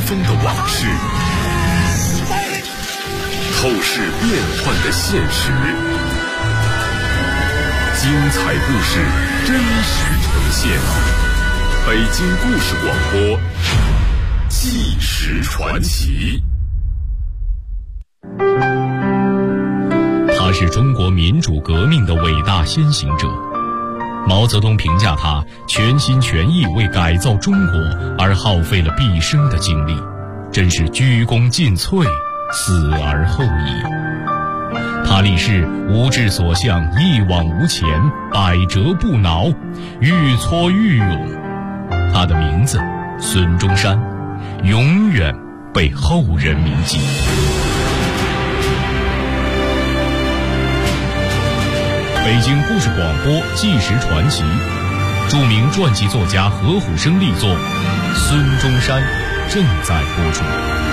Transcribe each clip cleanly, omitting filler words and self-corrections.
风的往事，透视变幻的现实，精彩故事真实呈现。北京故事广播，纪实传奇。他是中国民主革命的伟大先行者。毛泽东评价他全心全意为改造中国而耗费了毕生的精力，真是鞠躬尽瘁，死而后已。他立誓无志所向，一往无前，百折不挠，愈挫愈勇。他的名字孙中山，永远被后人铭记。北京故事广播纪实传奇，著名传记作家何虎生力作《孙中山》正在播出。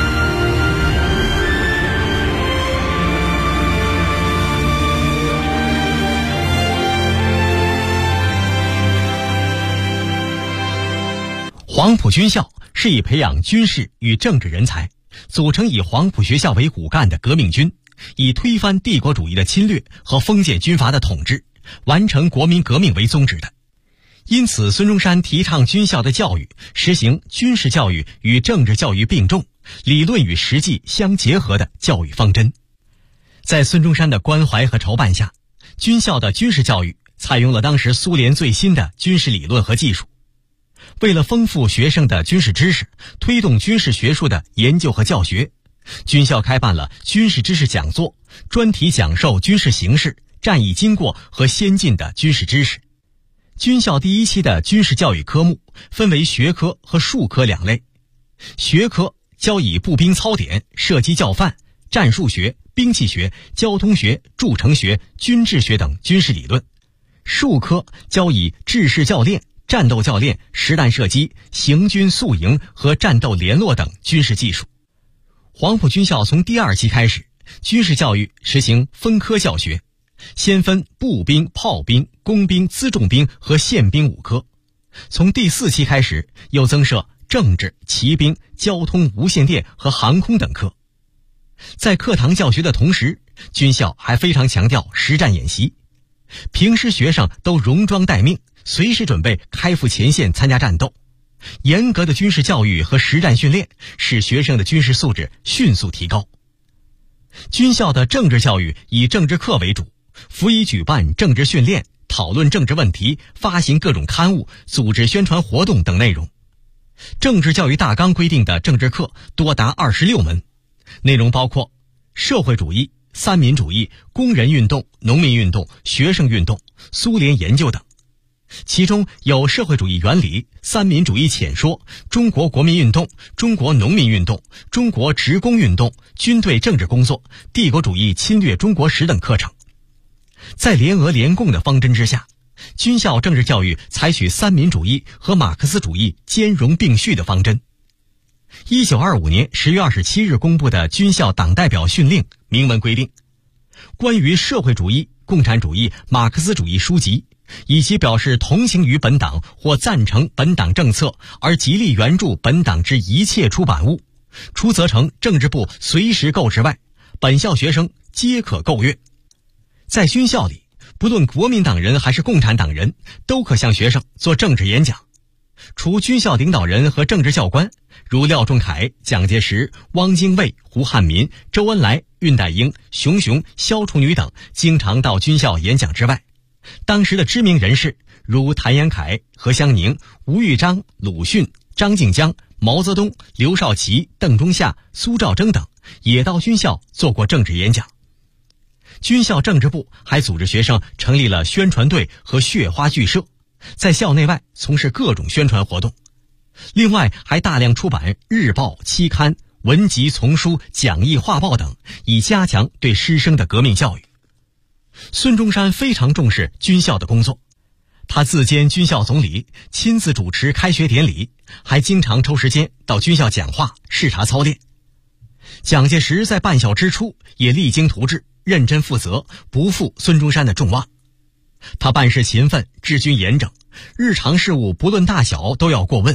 黄埔军校是以培养军事与政治人才，组成以黄埔学校为骨干的革命军，以推翻帝国主义的侵略和封建军阀的统治，完成国民革命为宗旨的。因此，孙中山提倡军校的教育，实行军事教育与政治教育并重，理论与实际相结合的教育方针。在孙中山的关怀和筹办下，军校的军事教育采用了当时苏联最新的军事理论和技术。为了丰富学生的军事知识，推动军事学术的研究和教学，军校开办了军事知识讲座，专题讲授军事形势、战役经过和先进的军事知识。军校第一期的军事教育科目分为学科和术科两类。学科教以步兵操典、射击教范、战术学、兵器学、交通学、筑城学、军制学等军事理论。术科教以制式教练、战斗教练、实弹射击、行军宿营和战斗联络等军事技术。黄埔军校从第二期开始，军事教育实行分科教学，先分步兵、炮兵、工兵、辎重兵和宪兵5科。从第4期开始，又增设政治、骑兵、交通、无线电和航空等科。在课堂教学的同时，军校还非常强调实战演习，平时学生都戎装待命，随时准备开赴前线参加战斗。严格的军事教育和实战训练使学生的军事素质迅速提高。军校的政治教育以政治课为主，辅以举办政治训练、讨论政治问题、发行各种刊物、组织宣传活动等内容。政治教育大纲规定的政治课多达26门，内容包括社会主义、三民主义、工人运动、农民运动、学生运动、苏联研究等。其中有社会主义原理、三民主义浅说、中国国民运动、中国农民运动、中国职工运动、军队政治工作、帝国主义侵略中国史等课程。在联俄联共的方针之下，军校政治教育采取三民主义和马克思主义兼容并蓄的方针。1925年10月27日公布的军校党代表训令明文规定，关于社会主义、共产主义、马克思主义书籍，以及表示同情于本党或赞成本党政策而极力援助本党之一切出版物，除责成政治部随时购置外，本校学生皆可购阅。在军校里，不论国民党人还是共产党人，都可向学生做政治演讲。除军校领导人和政治教官，如廖仲恺、蒋介石、汪精卫、胡汉民、周恩来、恽代英、熊雄、萧楚女等经常到军校演讲之外，当时的知名人士如谭延闿、何香凝、吴玉章、鲁迅、张静江、毛泽东、刘少奇、邓中夏、苏兆征等也到军校做过政治演讲。军校政治部还组织学生成立了宣传队和血花剧社，在校内外从事各种宣传活动。另外还大量出版日报、期刊、文集、丛书、讲义、画报等，以加强对师生的革命教育。孙中山非常重视军校的工作，他自兼军校总理，亲自主持开学典礼，还经常抽时间到军校讲话、视察操练。蒋介石在办校之初也励精图治，认真负责，不负孙中山的众望。他办事勤奋，治军严整，日常事务不论大小都要过问。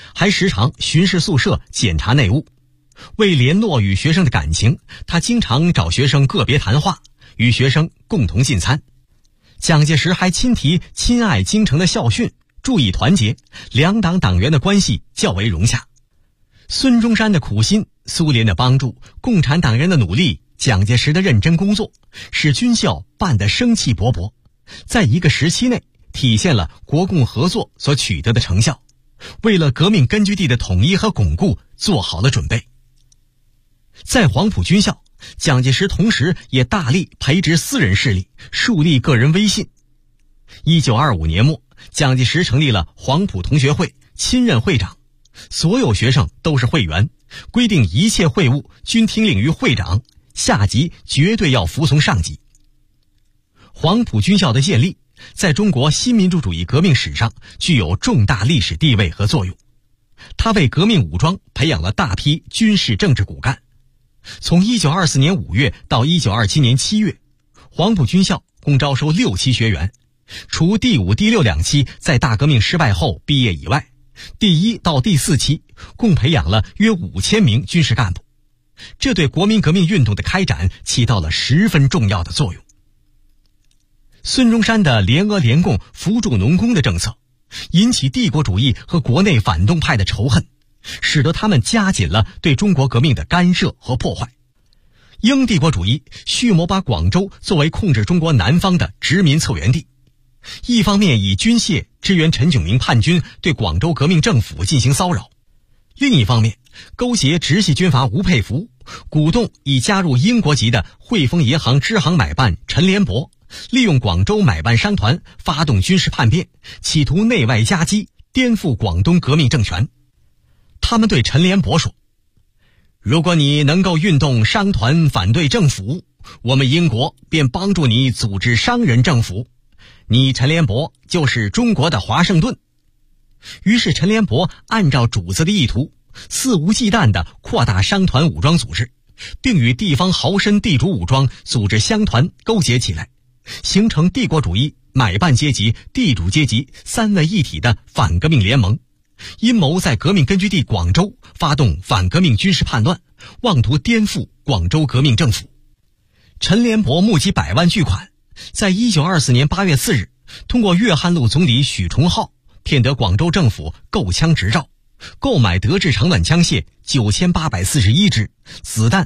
还时常巡视宿舍检查内务。为联络与学生的感情，他经常找学生个别谈话，与学生共同进餐。蒋介石还亲提亲爱京城的校训，注意团结，两党党员的关系较为融洽。孙中山的苦心，苏联的帮助，共产党人的努力，蒋介石的认真工作，使军校办得生气勃勃，在一个时期内体现了国共合作所取得的成效，为了革命根据地的统一和巩固做好了准备。在黄埔军校，蒋介石同时也大力培植私人势力，树立个人威信。1925年末，蒋介石成立了黄埔同学会，亲任会长，所有学生都是会员，规定一切会务均听令于会长，下级绝对要服从上级。黄埔军校的建立，在中国新民主主义革命史上具有重大历史地位和作用。它为革命武装培养了大批军事政治骨干。从1924年5月到1927年7月，黄埔军校共招收6期学员，除第5、第6两期在大革命失败后毕业以外，第1到第4期共培养了约5000名军事干部，这对国民革命运动的开展起到了十分重要的作用。孙中山的联俄联共扶助农工的政策，引起帝国主义和国内反动派的仇恨，使得他们加紧了对中国革命的干涉和破坏。英帝国主义蓄谋把广州作为控制中国南方的殖民策源地，一方面以军械支援陈炯明叛军对广州革命政府进行骚扰，另一方面勾结直系军阀吴佩孚，鼓动已加入英国籍的汇丰银行支行买办陈联博，利用广州买办商团发动军事叛变，企图内外夹击，颠覆广东革命政权。他们对陈联博说，如果你能够运动商团反对政府，我们英国便帮助你组织商人政府，你陈联博就是中国的华盛顿。于是陈联博按照主子的意图，肆无忌惮地扩大商团武装组织，并与地方豪绅地主武装组织乡团勾结起来，形成帝国主义、买办阶级、地主阶级三位一体的反革命联盟，阴谋在革命根据地广州发动反革命军事叛乱，妄图颠覆广州革命政府。陈联博募集100万巨款，在1924年8月4日，通过粤汉路总理许崇浩骗得广州政府购枪执照，购买德制长短枪械9841支，子弹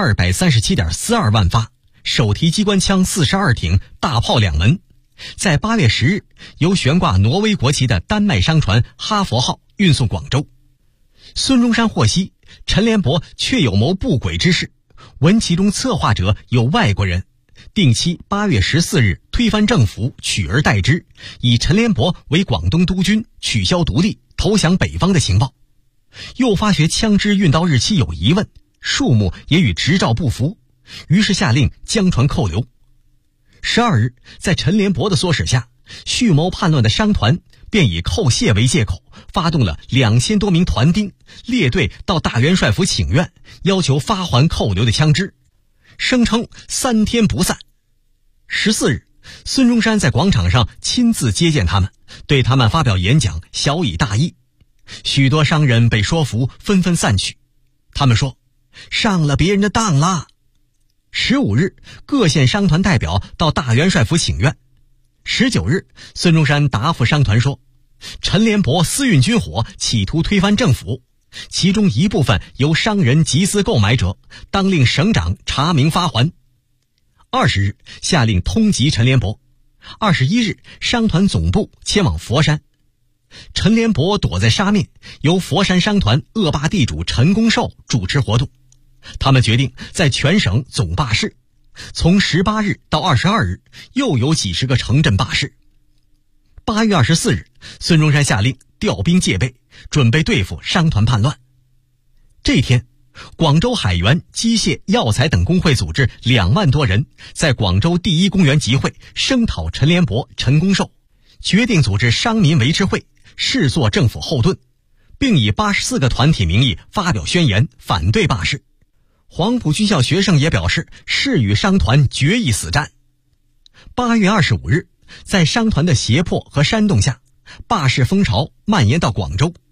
237.42万发，手提机关枪42挺，大炮2门。在8月10日，由悬挂挪威国旗的丹麦商船哈佛号运送广州。孙中山获悉陈联博确有谋不轨之事，闻其中策划者有外国人，定期8月14日推翻政府，取而代之，以陈联博为广东督军，取消独立，投降北方的情报。又发觉枪支运到日期有疑问，数目也与执照不符，于是下令将船扣留。12日，在陈联博的唆使下，蓄谋叛乱的商团便以扣械为借口，发动了2000多名团丁列队到大元帅府请愿，要求发还扣留的枪支，声称3天不散。14日，孙中山在广场上亲自接见他们，对他们发表演讲，晓以大义。许多商人被说服，纷纷散去。他们说，上了别人的当啦。15日，各县商团代表到大元帅府请愿。19日，孙中山答复商团说，陈联博私运军火，企图推翻政府，其中一部分由商人集资购买者，当令省长查明发还。20日，下令通缉陈联博。21日，商团总部迁往佛山。陈联博躲在沙面，由佛山商团恶霸地主陈公寿主持活动。他们决定在全省总罢市，从18日到22日，又有几十个城镇罢市。8月24日，孙中山下令调兵戒备，准备对付商团叛乱。这天，广州海员、机械、药材等工会组织2万多人在广州第一公园集会，声讨陈联博、陈公寿，决定组织商民维持会，视作政府后盾，并以84个团体名义发表宣言，反对罢市。黄埔军校学生也表示誓与商团决一死战。8月25日，在商团的胁迫和煽动下，罢市风潮蔓延到广州。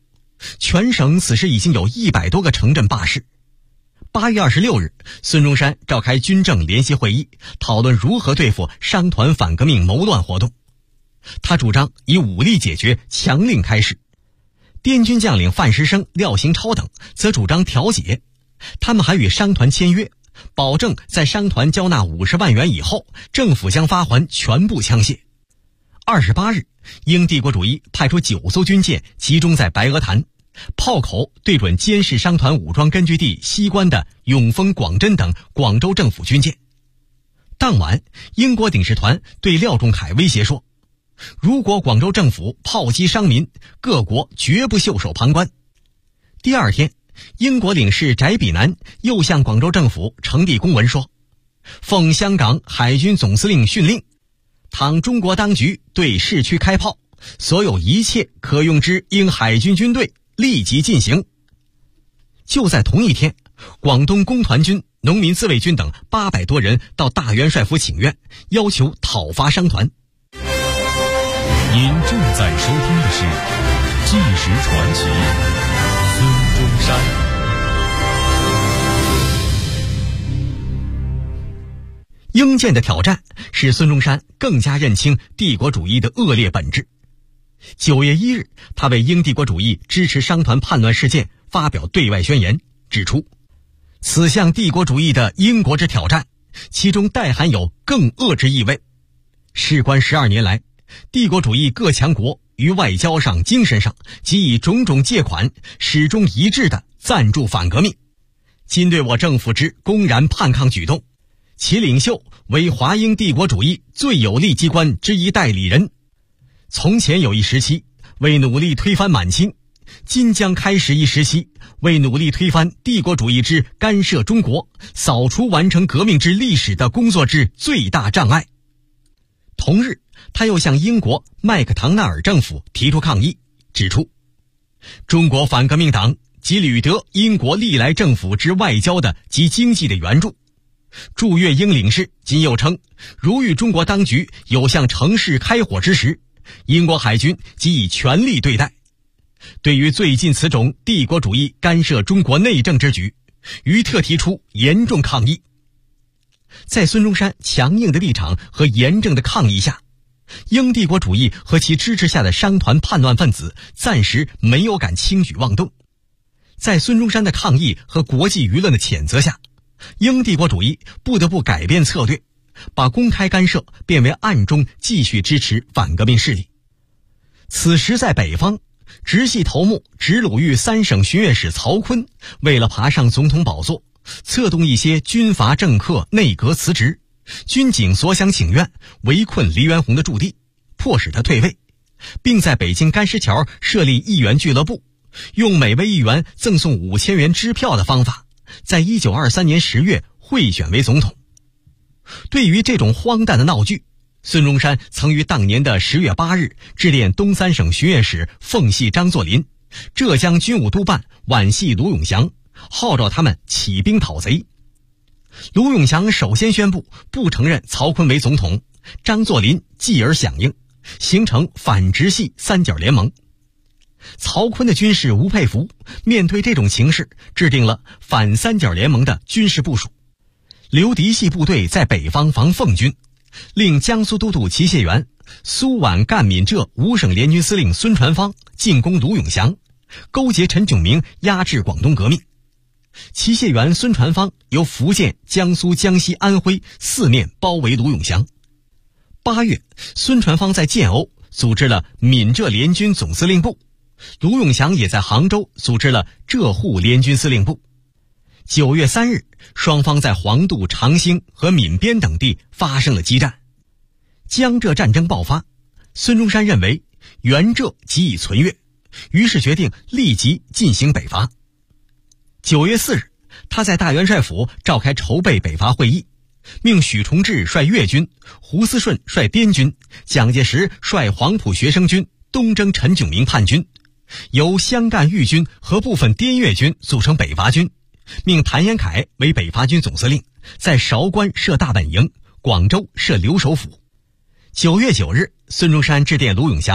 全省此时已经有100多个城镇罢市。8月26日，孙中山召开军政联席会议，讨论如何对付商团反革命谋乱活动。他主张以武力解决，强令开市。滇军将领范石生、廖行超等则主张调解，他们还与商团签约，保证在商团交纳50万元以后，政府将发还全部枪械。28日，英帝国主义派出9艘军舰集中在白鹅潭，炮口对准监视商团武装根据地西关的永丰、广真等广州政府军舰。当晚，英国领事团对廖仲恺威胁说，如果广州政府炮击商民，各国绝不袖手旁观。第二天，英国领事翟比南又向广州政府呈递公文说，奉香港海军总司令训令，倘中国当局对市区开炮，所有一切可用之英海军军队立即进行。就在同一天，广东工团军、农民自卫军等800多人到大元帅府请愿，要求讨伐商团。 您正在收听的是《纪实传奇》，孙中山。 英舰的挑战使孙中山更加认清帝国主义的恶劣本质。9月1日，他为英帝国主义支持商团叛乱事件发表对外宣言，指出此项帝国主义的英国之挑战，其中带含有更恶之意味。事关12年来，帝国主义各强国于外交上、精神上及以种种借款始终一致地赞助反革命，今对我政府之公然叛抗举动，其领袖为华英帝国主义最有力机关之一代理人。从前有一时期为努力推翻满清，今将开始一时期为努力推翻帝国主义之干涉中国、扫除完成革命之历史的工作之最大障碍。同日，他又向英国麦克唐纳尔政府提出抗议，指出中国反革命党即屡得英国历来政府之外交的及经济的援助。驻粤英领事今又称，如遇中国当局有向城市开火之时，英国海军即以全力对待。对于最近此种帝国主义干涉中国内政之举，于特提出严重抗议。在孙中山强硬的立场和严正的抗议下，英帝国主义和其支持下的商团叛乱分子暂时没有敢轻举妄动。在孙中山的抗议和国际舆论的谴责下，英帝国主义不得不改变策略，把公开干涉变为暗中继续支持反革命势力。此时在北方，直系头目直鲁豫3省巡阅使曹锟为了爬上总统宝座，策动一些军阀政客内阁辞职，军警所想请愿，围困黎元洪的驻地，迫使他退位，并在北京干石桥设立议员俱乐部，用每位议员赠送5000元支票的方法，在1923年10月贿选为总统。对于这种荒诞的闹剧，孙中山曾于当年的10月8日致电东3省巡阅使奉系张作霖、浙江军务督办皖系卢永祥，号召他们起兵讨贼。卢永祥首先宣布不承认曹锟为总统，张作霖继而响应，形成反直系三角联盟。曹锟的军士吴佩孚面对这种情势，制定了反三角联盟的军事部署，留嫡系部队在北方防奉军，令江苏都督齐燮元、苏皖赣闽浙5省联军司令孙传芳进攻卢永祥，勾结陈炯明压制广东革命。齐燮元、孙传芳由福建、江苏、江西、安徽四面包围卢永祥。8月，孙传芳在建瓯组织了闽浙联军总司令部，卢永祥也在杭州组织了浙沪联军司令部。9月3日，双方在黄渡、长兴和闽边等地发生了激战。江浙战争爆发，孙中山认为援浙极易存越，于是决定立即进行北伐。9月4日，他在大元帅府召开筹备北伐会议，命许崇智率粤军，胡思顺率滇军，蒋介石率黄埔学生军东征陈炯明叛军，由湘赣豫军和部分滇越军组成北伐军，命谭延闿为北伐军总司令，在韶关设大本营，广州设留守府。9月9日，孙中山致电卢永祥，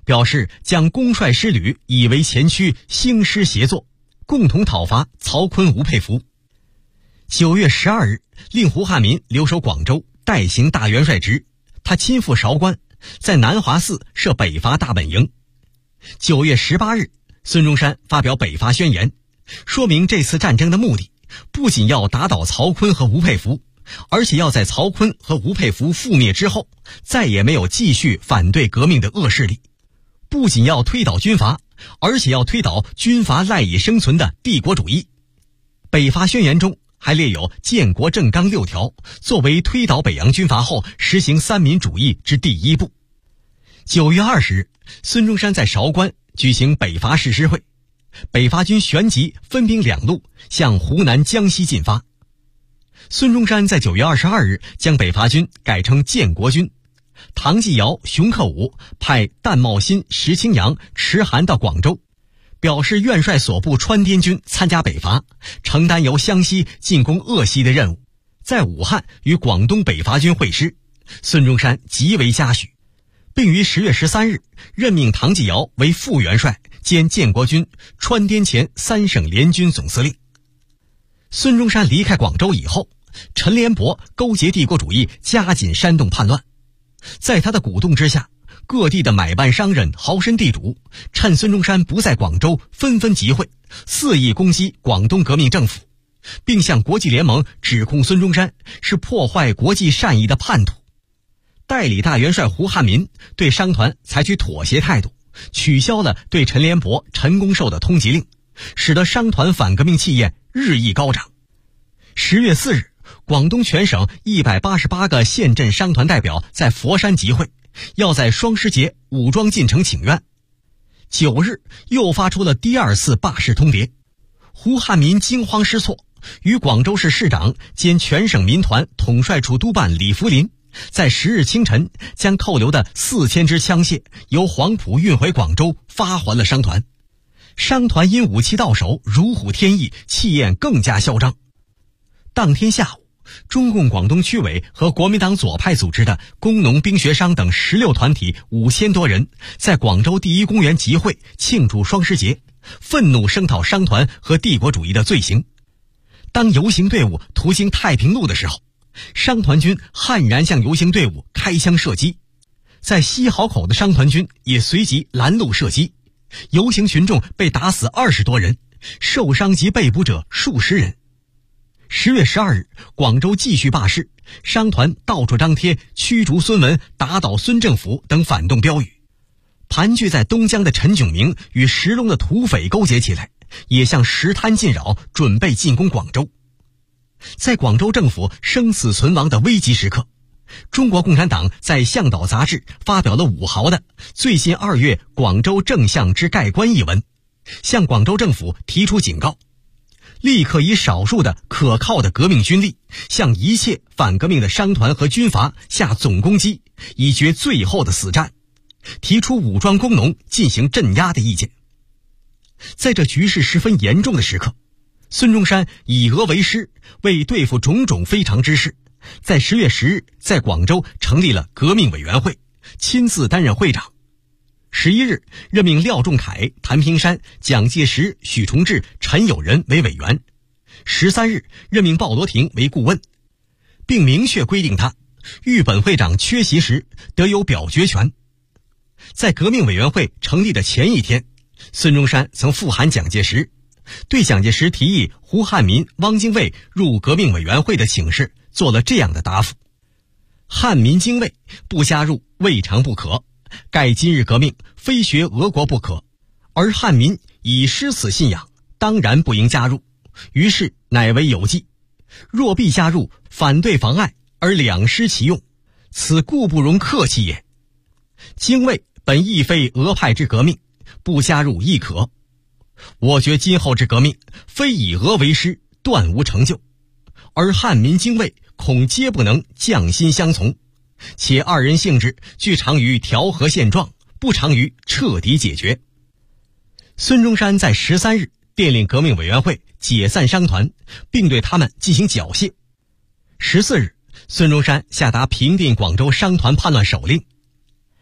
表示将公率师旅以为前驱，兴师协作，共同讨伐曹锟、吴佩孚。9月12日，令胡汉民留守广州，代行大元帅职。他亲赴韶关，在南华寺设北伐大本营。9月18日，孙中山发表北伐宣言，说明这次战争的目的不仅要打倒曹锟和吴佩孚，而且要在曹锟和吴佩孚覆灭之后，再也没有继续反对革命的恶势力。不仅要推倒军阀，而且要推倒军阀赖以生存的帝国主义。北伐宣言中还列有建国政纲6条，作为推倒北洋军阀后实行三民主义之第一步。9月20日，孙中山在韶关举行北伐誓师会，北伐军旋即分兵2路向湖南、江西进发。孙中山在9月22日将北伐军改称建国军。唐继尧、熊克武派淡茂新、石青阳、迟涵到广州，表示愿率所部川滇军参加北伐，承担由湘西进攻鄂西的任务。在武汉与广东北伐军会师，孙中山极为嘉许，并于10月13日任命唐继尧为副元帅兼建国军川滇黔3省联军总司令。孙中山离开广州以后，陈联博勾结帝国主义，加紧煽动叛乱。在他的鼓动之下，各地的买办商人、豪绅地主趁孙中山不在广州，纷纷集会，肆意攻击广东革命政府，并向国际联盟指控孙中山是破坏国际善意的叛徒。代理大元帅胡汉民对商团采取妥协态度，取消了对陈联博、陈公寿的通缉令，使得商团反革命气焰日益高涨。10月4日，广东全省188个县镇商团代表在佛山集会，要在双十节武装进城请愿。9日又发出了第2次罢市通牒。胡汉民惊慌失措，与广州市市长兼全省民团统帅处督办李福林在10日清晨将扣留的4000支枪械由黄埔运回广州，发还了商团。商团因武器到手，如虎添翼，气焰更加嚣张。当天下午，中共广东区委和国民党左派组织的工农兵学商等16团体5000多人在广州第一公园集会，庆祝双十节，愤怒声讨商团和帝国主义的罪行。当游行队伍途经太平路的时候，商团军悍然向游行队伍开枪射击，在西濠口的商团军也随即拦路射击，游行群众被打死20多人，受伤及被捕者数十人。10月12日，广州继续罢市，商团到处张贴驱逐孙文、打倒孙政府等反动标语。盘踞在东江的陈炯明与石龙的土匪勾结起来，也向石滩进扰，准备进攻广州。在广州政府生死存亡的危急时刻，中国共产党在《向导》杂志发表了5毫的最新2月广州政相之概观一文，向广州政府提出警告，立刻以少数的可靠的革命军力向一切反革命的商团和军阀下总攻击，以决最后的死战，提出武装工农进行镇压的意见。在这局势十分严重的时刻，孙中山以俄为师，为对付种种非常之事，在10月10日在广州成立了革命委员会，亲自担任会长。11日任命廖仲恺、谭平山、蒋介石、许崇智、陈友仁为委员。13日任命鲍罗廷为顾问，并明确规定他遇本会长缺席时得有表决权。在革命委员会成立的前一天，孙中山曾复函蒋介石，对蒋介石提议胡汉民、汪精卫入革命委员会的请示做了这样的答复：汉民、精卫不加入未尝不可，盖今日革命非学俄国不可，而汉民已失此信仰，当然不应加入，于是乃为有计。若必加入，反对妨碍，而两失其用，此故不容客气也。精卫本亦非俄派之革命，不加入亦可。我觉今后之革命，非以俄为师，断无成就，而汉民、精卫恐皆不能匠心相从，且二人性质俱长于调和现状，不长于彻底解决。孙中山在13日电令革命委员会解散商团，并对他们进行缴械。14日，孙中山下达平定广州商团叛乱手令。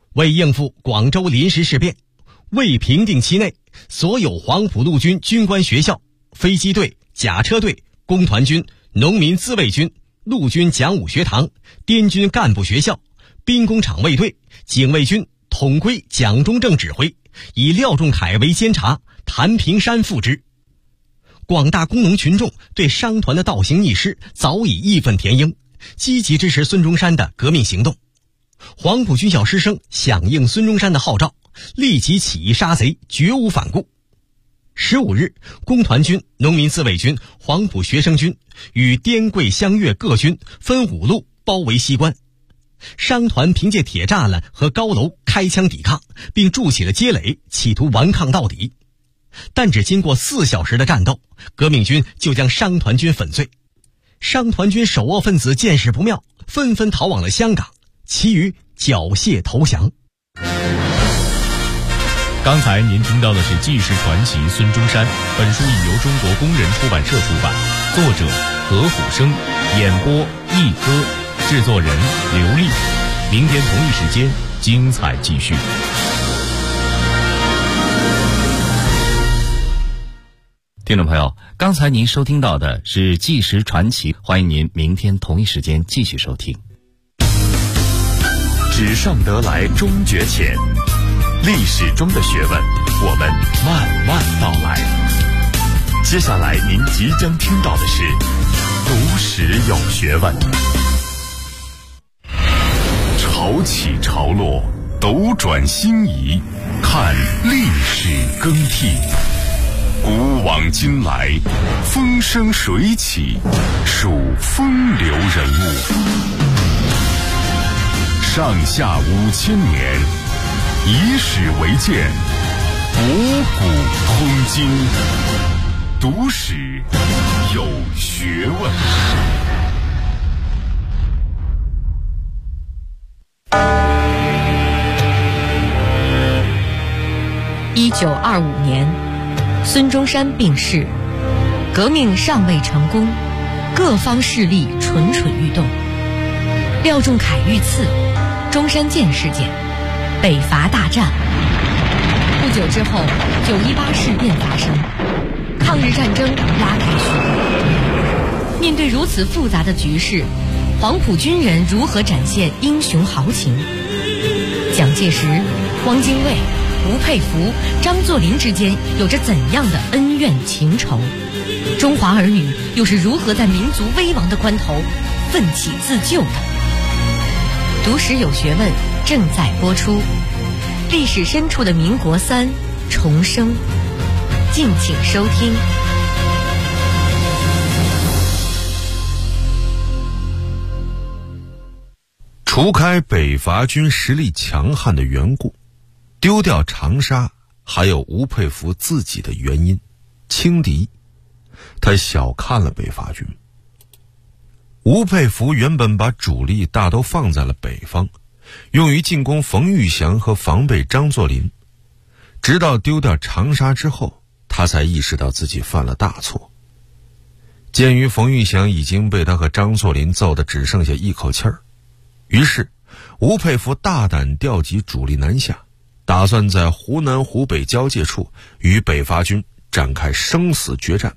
为应付广州临时事变，为平定期内所有黄埔陆军军官学校、飞机队、甲车队、工团军、农民自卫军、陆军讲武学堂、滇军干部学校、兵工厂卫队、警卫军统归蒋中正指挥，以廖仲恺为监察，谭平山副之。广大工农群众对商团的倒行逆施早已义愤填膺，积极支持孙中山的革命行动。黄埔军校师生响应孙中山的号召，立即起义杀贼，绝无反顾。15日，工团军、农民自卫军、黄埔学生军与滇桂湘粤各军分5路包围西关。商团凭借铁栅栏和高楼开枪抵抗，并筑起了街垒，企图顽抗到底。但只经过4小时的战斗，革命军就将商团军粉碎。商团军首恶分子见势不妙，纷纷逃往了香港，其余缴械投降。 刚才您听到的是纪实传奇孙中山，本书已由中国工人出版社出版，作者何虎生，演播一哥，制作人刘丽。明天同一时间精彩继续。 听众朋友，刚才您收听到的是纪实传奇，欢迎您明天同一时间继续收听。 纸上得来终觉浅，历史中的学问，我们慢慢道来。接下来您即将听到的是读史有学问。潮起潮落，斗转星移，看历史更替。古往今来，风生水起，数风流人物。上下5000年，以史为鉴，博古通今。读史有学问。 1925年，孙中山病逝，革命尚未成功，各方势力蠢蠢欲动。廖仲恺遇刺，中山舰事件，北伐大战。不久之后，918事变发生，抗日战争拉开序幕。面对如此复杂的局势，黄埔军人如何展现英雄豪情？蒋介石、汪精卫、吴佩孚、张作霖之间有着怎样的恩怨情仇？中华儿女又是如何在民族危亡的关头奋起自救的？读史有学问正在播出，历史深处的民国3重生，敬请收听。 除开北伐军实力强悍的缘故，丢掉长沙还有吴佩孚自己的原因，轻敌。他小看了北伐军。吴佩孚原本把主力大都放在了北方，用于进攻冯玉祥和防备张作霖。直到丢掉长沙之后，他才意识到自己犯了大错。鉴于冯玉祥已经被他和张作霖揍得只剩下一口气儿，于是吴佩孚大胆调集主力南下，打算在湖南湖北交界处与北伐军展开生死决战。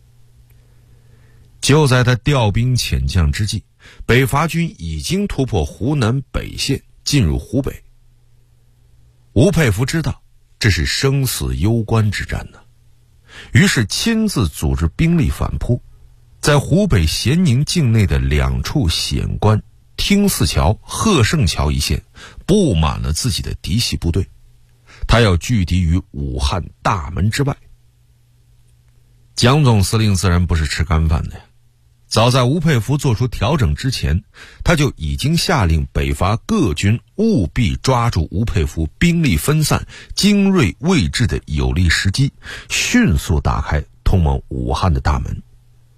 就在他调兵遣将之际，北伐军已经突破湖南北线，进入湖北。吴佩孚知道这是生死攸关之战呢，于是亲自组织兵力反扑，在湖北咸宁境内的2处险关汀泗桥、贺胜桥一线布满了自己的嫡系部队，他要拒敌于武汉大门之外。蒋总司令自然不是吃干饭的呀，早在吴佩孚做出调整之前，他就已经下令北伐各军务必抓住吴佩孚兵力分散、精锐未至的有利时机，迅速打开通往武汉的大门。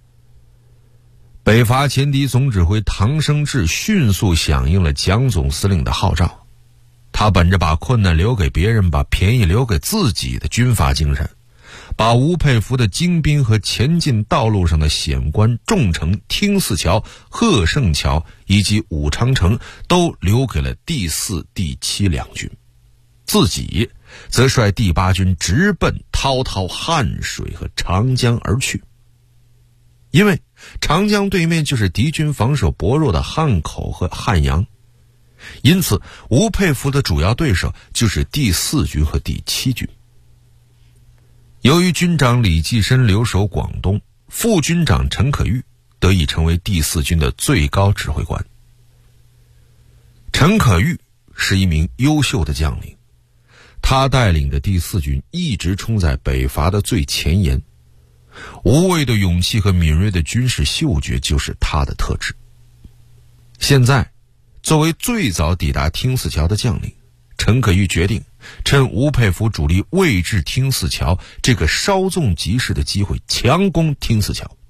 北伐前敌总指挥唐生智迅速响应了蒋总司令的号召，他本着把困难留给别人、把便宜留给自己的军阀精神， 把吴佩孚的精兵和前进道路上的险关、众城、听泗桥、贺胜桥以及武昌城都留给了第4、第7两军，自己则率第8军直奔滔滔汉水和长江而去。因为长江对面就是敌军防守薄弱的汉口和汉阳，因此吴佩孚的主要对手就是第4军和第7军。由于军长李济深留守广东，副军长陈可玉得以成为第4军的最高指挥官。陈可玉是一名优秀的将领，他带领的第4军一直冲在北伐的最前沿，无畏的勇气和敏锐的军事嗅觉就是他的特质。现在作为最早抵达听泗桥的将领，陈可玉决定趁吴佩孚主力未至听泗桥这个稍纵即逝的机会强攻听泗桥。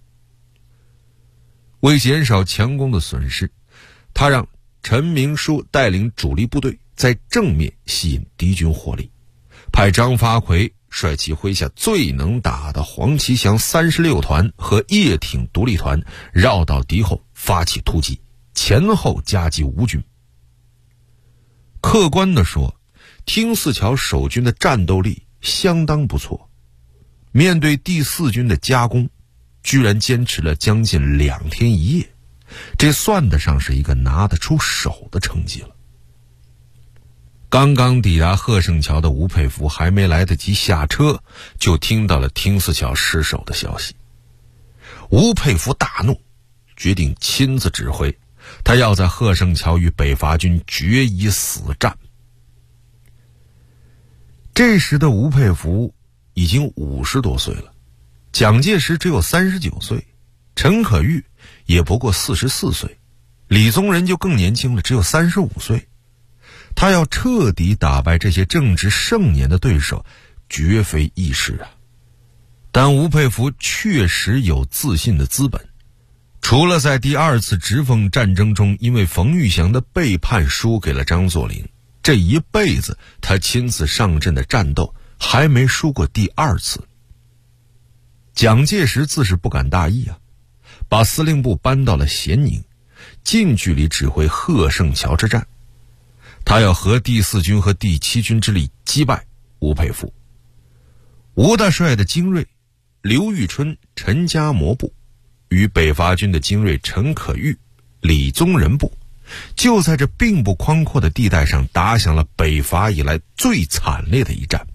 为减少强攻的损失，他让陈明书带领主力部队在正面吸引敌军火力，派张发奎率其麾下最能打的黄旗祥36团和叶挺独立团绕到敌后发起突击，前后夹击吴军。客观地说，听泗桥守军的战斗力相当不错，面对第4军的夹攻，居然坚持了将近2天1夜，这算得上是一个拿得出手的成绩了。刚刚抵达贺胜桥的吴佩孚还没来得及下车，就听到了听泗桥失守的消息。吴佩孚大怒，决定亲自指挥，他要在贺胜桥与北伐军决一死战。这时的吴佩孚已经50多岁了，蒋介石只有39岁，陈可玉也不过44岁，李宗仁就更年轻了，只有35岁。他要彻底打败这些正值盛年的对手，绝非易事啊。但吴佩孚确实有自信的资本，除了在第2次直奉战争中因为冯玉祥的背叛输给了张作霖，这一辈子他亲自上阵的战斗还没输过第2次。蒋介石自是不敢大意啊，把司令部搬到了咸宁，近距离指挥贺胜桥之战。他要和第4军和第7军之力击败吴佩孚。吴大帅的精锐刘玉春、陈家模部与北伐军的精锐陈可玉、李宗仁部就在这并不宽阔的地带上打响了北伐以来最惨烈的一战。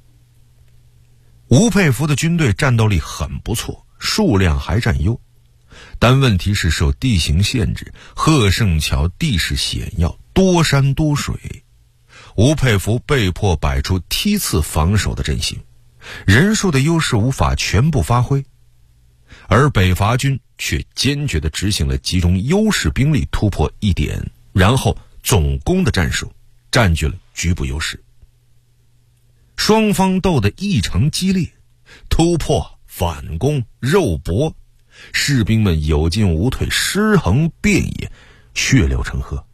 吴佩孚的军队战斗力很不错，数量还占优，但问题是受地形限制，贺胜桥地势险要，多山多水，吴佩孚被迫摆出梯次防守的阵型，人数的优势无法全部发挥，而北伐军却坚决地执行了集中优势兵力突破一点，然后总攻的战术，占据了局部优势。双方斗得异常激烈，突破、反攻、肉搏，士兵们有进无退，尸横遍野，血流成河。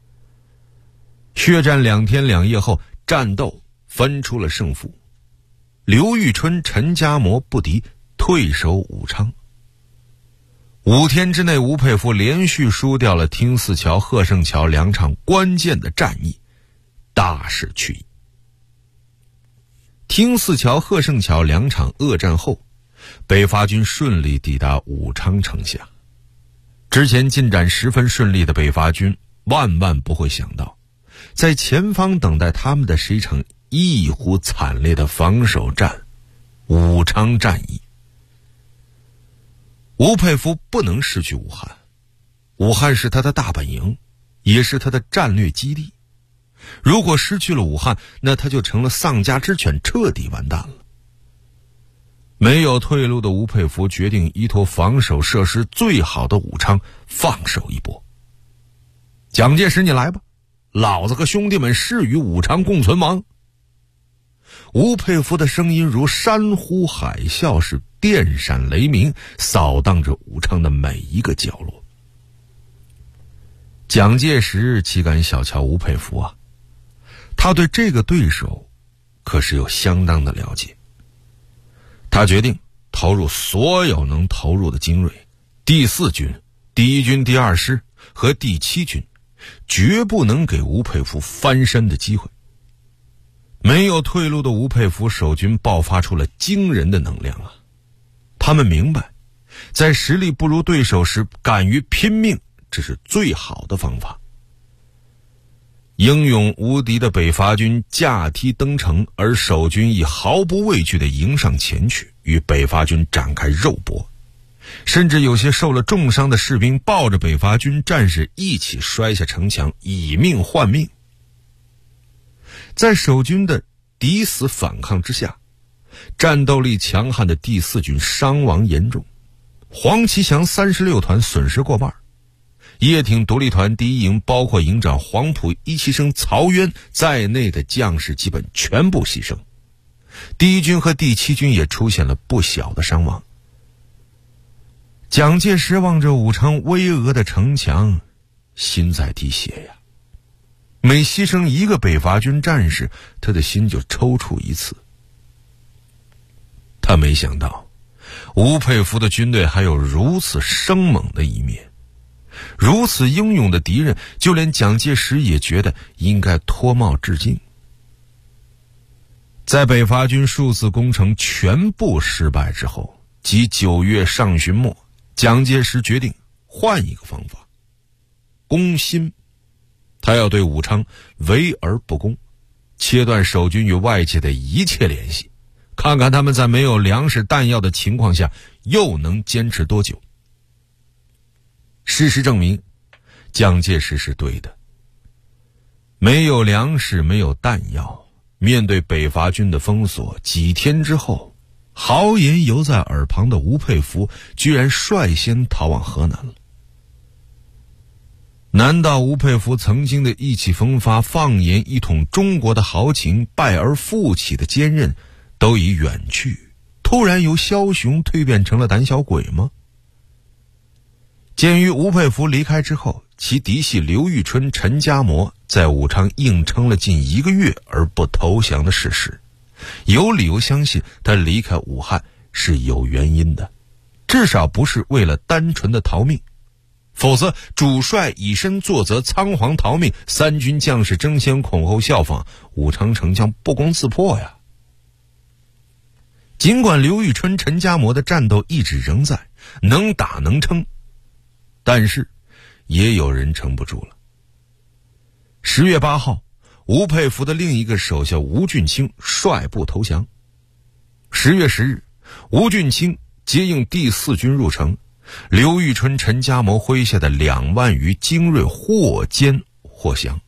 血战2天2夜后，战斗分出了胜负。刘玉春、陈家模不敌，退守武昌。5天之内，吴佩孚连续输掉了听泗桥、贺胜桥2场关键的战役，大势去矣。听泗桥、贺胜桥2场恶战后，北伐军顺利抵达武昌城下。之前进展十分顺利的北伐军万万不会想到，在前方等待他们的是一场异乎惨烈的防守战——武昌战役。吴佩孚不能失去武汉，武汉是他的大本营，也是他的战略基地。如果失去了武汉，那他就成了丧家之犬，彻底完蛋了。没有退路的吴佩孚决定依托防守设施最好的武昌放手一搏。蒋介石，你来吧，老子和兄弟们誓与武昌共存亡。吴佩孚的声音如山呼海啸，是电闪雷鸣，扫荡着武昌的每一个角落。蒋介石岂敢小瞧吴佩孚啊，他对这个对手可是有相当的了解。 他决定投入所有能投入的精锐，第4军、第1军第2师和第7军绝不能给吴佩孚翻身的机会。没有退路的吴佩孚守军爆发出了惊人的能量啊！他们明白，在实力不如对手时敢于拼命，这是最好的方法。英勇无敌的北伐军架梯登城，而守军亦毫不畏惧地迎上前去，与北伐军展开肉搏。甚至有些受了重伤的士兵抱着北伐军战士一起摔下城墙，以命换命。在守军的抵死反抗之下，战斗力强悍的第4军伤亡严重，黄其祥36团损失过半，叶挺独立团第1营包括营长黄埔一期生曹渊在内的将士基本全部牺牲，第1军和第7军也出现了不小的伤亡。蒋介石望着武昌巍峨的城墙，心在滴血呀。每牺牲一个北伐军战士，他的心就抽搐一次。他没想到吴佩孚的军队还有如此生猛的一面，如此英勇的敌人，就连蒋介石也觉得应该脱帽致敬。在北伐军数次攻城全部失败之后，即9月上旬末，蒋介石决定换一个方法，攻心。他要对武昌围而不攻，切断守军与外界的一切联系，看看他们在没有粮食弹药的情况下又能坚持多久。事实证明，蒋介石是对的。没有粮食，没有弹药，面对北伐军的封锁，几天之后，豪言犹在耳旁的吴佩孚居然率先逃往河南了。难道吴佩孚曾经的意气风发、放眼一统中国的豪情、败而复起的坚韧都已远去，突然由枭雄蜕变成了胆小鬼吗？鉴于吴佩孚离开之后，其嫡系刘玉春、陈家模在武昌硬撑了近1个月而不投降的事实，有理由相信他离开武汉是有原因的，至少不是为了单纯的逃命。否则主帅以身作则，仓皇逃命，3军将士争先恐后效仿，武昌城将不攻自破呀。尽管刘玉春、陈家模的战斗意志仍在，能打能撑，但是也有人撑不住了。10月8号，吴佩孚的另一个手下吴俊卿率部投降。10月10日，吴俊卿接应第4军入城，刘玉春、陈家模麾下的2万余精锐获歼获降。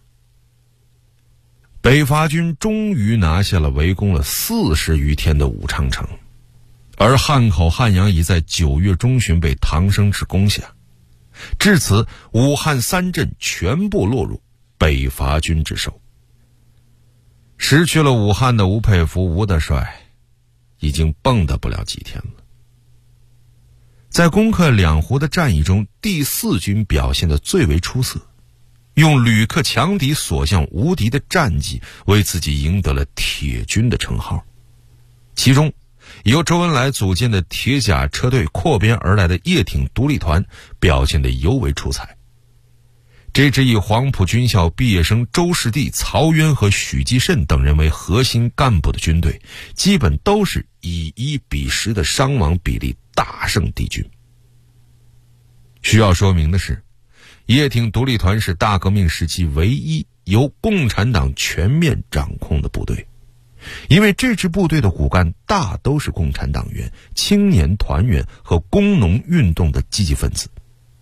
北伐军终于拿下了围攻了40余天的武昌城，而汉口、汉阳已在9月中旬被唐生智攻下。至此，武汉3镇全部落入北伐军之手。失去了武汉的吴佩孚吴大帅已经蹦跶不了几天了。在攻克两湖的战役中，第4军表现得最为出色，用屡克强敌、所向无敌的战绩为自己赢得了铁军的称号。其中由周恩来组建的铁甲车队扩编而来的叶挺独立团表现得尤为出彩。这支以黄埔军校毕业生周士第、曹渊和许继慎等人为核心干部的军队，基本都是以1比10的伤亡比例大胜敌军。需要说明的是，叶挺独立团是大革命时期唯一由共产党全面掌控的部队，因为这支部队的骨干大都是共产党员、青年团员和工农运动的积极分子。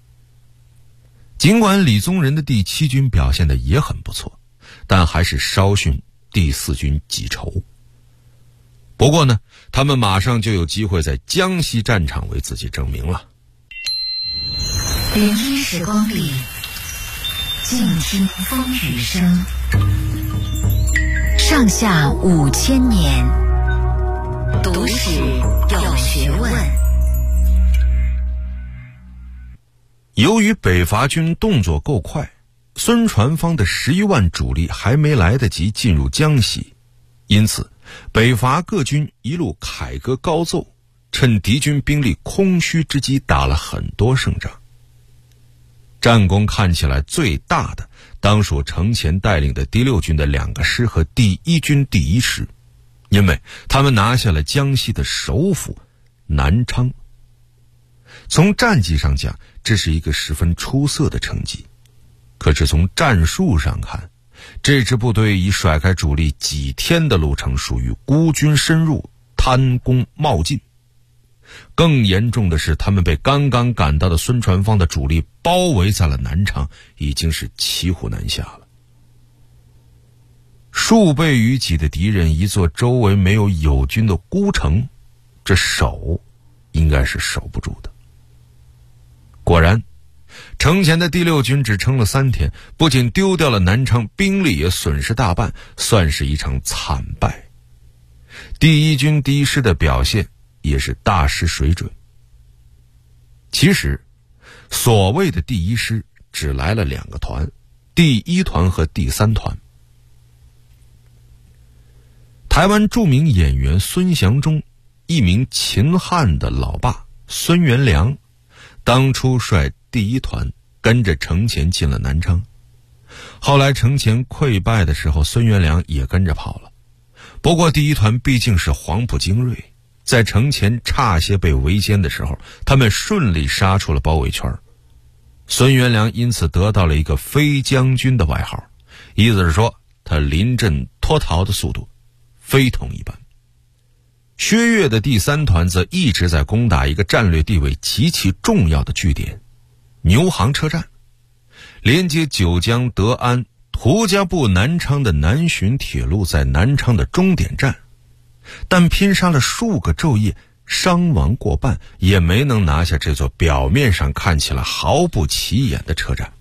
尽管李宗仁的第7军表现得也很不错，但还是稍逊第4军几筹。不过呢，他们马上就有机会在江西战场为自己证明了。 连音时光里，静听风雨声。上下5000年，读史有学问。 由于北伐军动作够快，孙传芳的11万主力还没来得及进入江西，因此北伐各军一路凯歌高奏， 趁敌军兵力空虚之机打了很多胜仗。战功看起来最大的当属程潜带领的第6军的2个师和第1军第1师，因为他们拿下了江西的首府南昌。从战绩上讲，这是一个十分出色的成绩。可是从战术上看，这支部队已甩开主力几天的路程，属于孤军深入，贪功冒进。更严重的是，他们被刚刚赶到的孙传芳的主力包围在了南昌，已经是骑虎难下了。数倍于己的敌人，一座周围没有友军的孤城，这守应该是守不住的。果然，程潜的第6军只撑了3天，不仅丢掉了南昌，兵力也损失大半，算是一场惨败。第1军第1师的表现也是大失水准。其实所谓的第1师只来了2个团，第1团和第3团。台湾著名演员孙祥忠，一名秦汉的老爸孙元良，当初率第1团跟着程潜进了南昌。后来程潜溃败的时候，孙元良也跟着跑了。不过第1团毕竟是黄埔精锐，在程潜差些被围歼的时候，他们顺利杀出了包围圈。孙元良因此得到了一个飞将军的外号，意思是说他临阵脱逃的速度非同一般。薛岳的第3团则一直在攻打一个战略地位极其重要的据点牛行车站，连接九江德安涂家埠南昌的南浔铁路在南昌的终点站，但拼杀了数个昼夜，伤亡过半，也没能拿下这座表面上看起来毫不起眼的车站。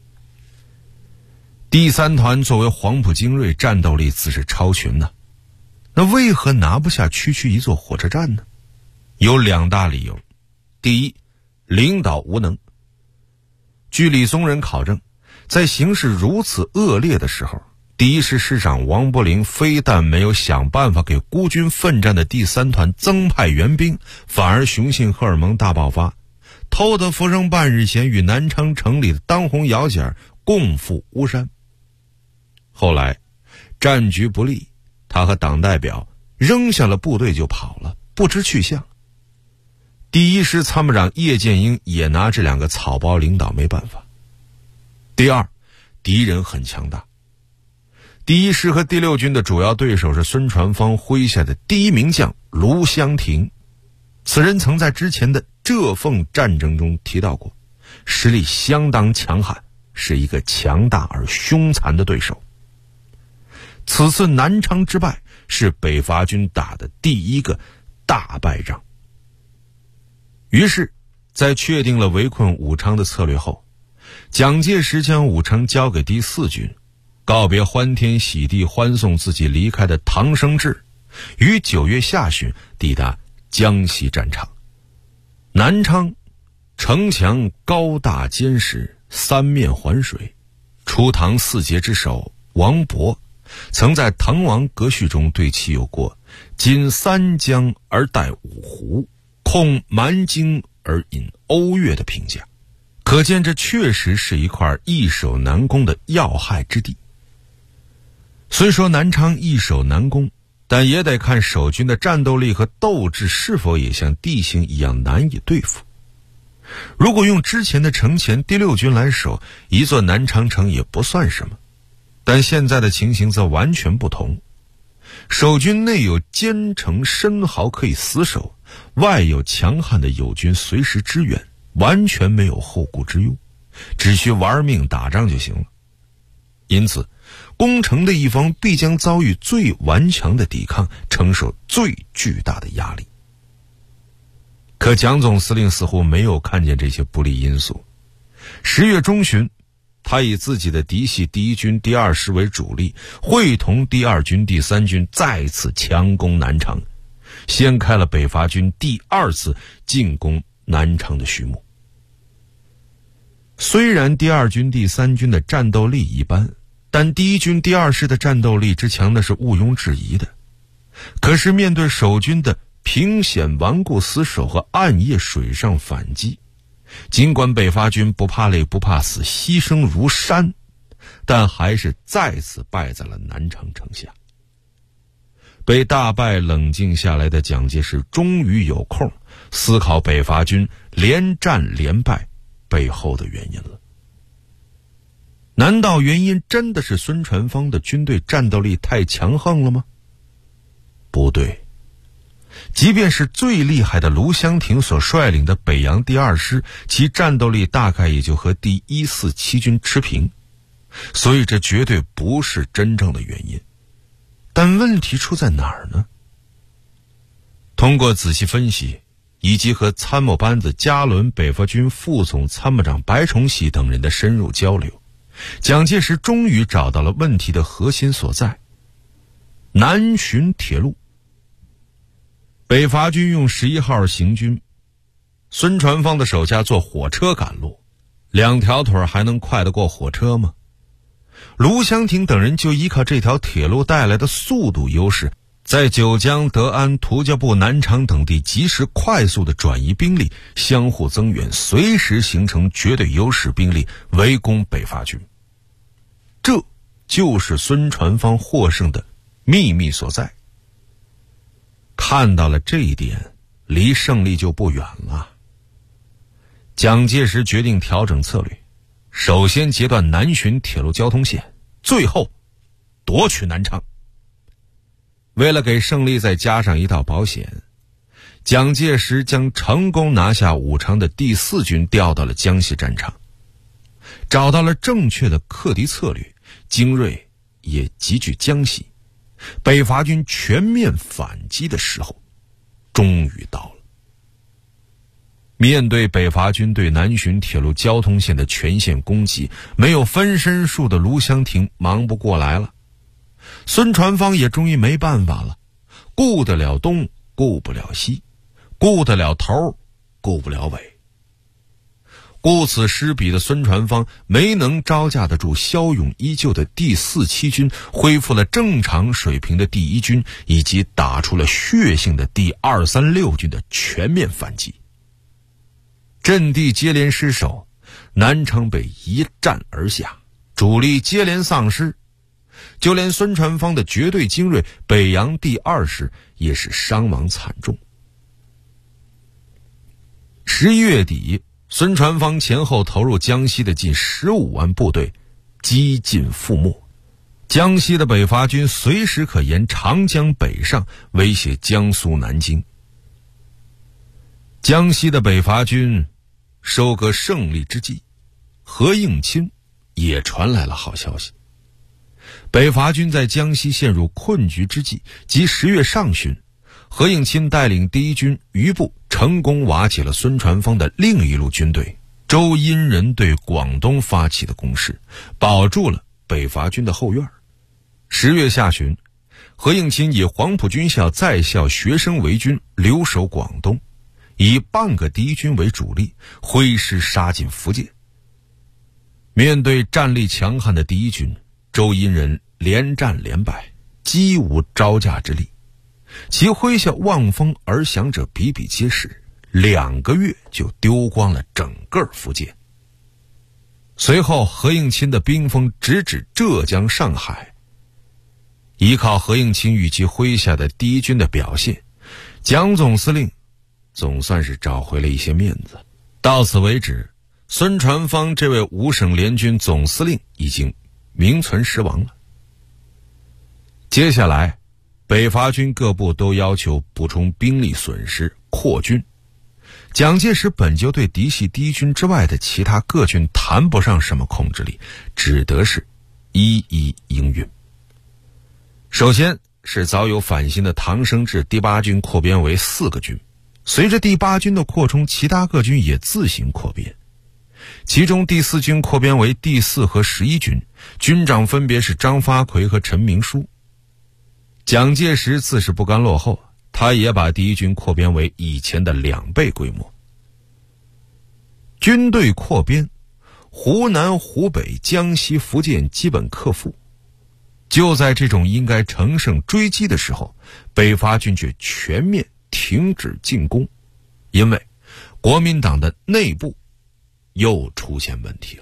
第3团作为黄埔精锐，战斗力自是超群呢。那为何拿不下区区一座火车站呢？有2大理由。第一，领导无能。据李松仁考证，在形势如此恶劣的时候，第1师师长王伯龄非但没有想办法给孤军奋战的第3团增派援兵，反而雄性荷尔蒙大爆发，偷得浮生半日闲，与南昌城里的当红姚姐共赴巫山。后来战局不利，他和党代表扔下了部队就跑了，不知去向。第1师参谋长叶剑英也拿这2个草包领导没办法。第二，敌人很强大。第1师和第6军的主要对手是孙传芳麾下的第1名将卢湘亭，此人曾在之前的浙奉战争中提到过，实力相当强悍，是一个强大而凶残的对手。此次南昌之败是北伐军打的第1个大败仗。于是在确定了围困武昌的策略后，蒋介石将武昌交给第4军，告别欢天喜地欢送自己离开的唐生智，于9月下旬抵达江西战场。南昌城墙高大坚实，3面环水，初唐4杰之首王勃曾在《滕王阁序》中对其有过今3江而带5湖，控蛮荆而引瓯越的评价，可见这确实是一块易守难攻的要害之地。虽说南昌易守难攻，但也得看守军的战斗力和斗志是否也像地形一样难以对付。如果用之前的程潜第6军来守，一座南昌城也不算什么，但现在的情形则完全不同。守军内有坚城深壕可以死守，外有强悍的友军随时支援，完全没有后顾之忧，只需玩命打仗就行了。因此攻城的一方必将遭遇最顽强的抵抗，承受最巨大的压力。可蒋总司令似乎没有看见这些不利因素。10月中旬，他以自己的嫡系第1军第2师为主力，会同第2军第3军再次强攻南昌，掀开了北伐军第2次进攻南昌的序幕。虽然第2军第3军的战斗力一般，但第1军第2师的战斗力之强，那是毋庸置疑的。可是面对守军的凭险顽固死守和暗夜水上反击。尽管北伐军不怕累不怕死，牺牲如山，但还是再次败在了南昌城下。被大败冷静下来的蒋介石终于有空思考北伐军连战连败背后的原因了。难道原因真的是孙传芳的军队战斗力太强横了吗？不对，即便是最厉害的卢湘亭所率领的北洋第2师，其战斗力大概也就和第147军持平，所以这绝对不是真正的原因。但问题出在哪儿呢？通过仔细分析，以及和参谋班子加伦北伐军副总参谋长白崇禧等人的深入交流，蒋介石终于找到了问题的核心所在——南浔铁路。北伐军用11号行军，孙传芳的手下坐火车赶路，2条腿还能快得过火车吗？卢湘亭等人就依靠这条铁路带来的速度优势，在九江、德安、图家埠、南昌等地及时快速的转移兵力，相互增援，随时形成绝对优势兵力围攻北伐军。这就是孙传芳获胜的秘密所在。看到了这一点，离胜利就不远了。蒋介石决定调整策略，首先截断南浔铁路交通线，最后夺取南昌。为了给胜利再加上一道保险，蒋介石将成功拿下武昌的第4军调到了江西战场，找到了正确的克敌策略，精锐也集聚江西，北伐军全面反击的时候终于到了。面对北伐军对南浔铁路交通线的全线攻击，没有分身术的卢湘亭忙不过来了，孙传芳也终于没办法了，顾得了东顾不了西，顾得了头顾不了尾。顾此失彼的孙传芳没能招架得住骁勇依旧的第47军，恢复了正常水平的第1军，以及打出了血性的第236军的全面反击。阵地接连失守，南昌被一战而下，主力接连丧失，就连孙传芳的绝对精锐北洋第2师也是伤亡惨重。11月底，孙传芳前后投入江西的近15万部队几近覆没，江西的北伐军随时可沿长江北上，威胁江苏南京。江西的北伐军收割胜利之际，何应钦也传来了好消息。北伐军在江西陷入困局之际，即10月上旬，何应钦带领第1军余部成功瓦解了孙传芳的另一路军队周荫人对广东发起的攻势，保住了北伐军的后院。10月下旬，何应钦以黄埔军校在校学生为军，留守广东，以半个第1军为主力，挥师杀进福建。面对战力强悍的第1军，周荫人连战连败，几无招架之力，其麾下望风而降者比比皆是，2个月就丢光了整个福建。随后何应钦的兵锋直指浙江、上海。依靠何应钦与其麾下的第1军的表现，蒋总司令总算是找回了一些面子。到此为止，孙传芳这位5省联军总司令已经名存实亡了。接下来，北伐军各部都要求补充兵力损失，扩军。蒋介石本就对嫡系第1军之外的其他各军谈不上什么控制力，只得是一一应运。首先是早有反心的唐生智第8军扩编为4个军，随着第8军的扩充，其他各军也自行扩编。其中第4军扩编为第4和11军，军长分别是张发奎和陈明书。蒋介石自是不甘落后，他也把第1军扩编为以前的2倍规模。军队扩编，湖南、湖北、江西、福建基本克复。就在这种应该乘胜追击的时候，北伐军却全面停止进攻，因为国民党的内部又出现问题了。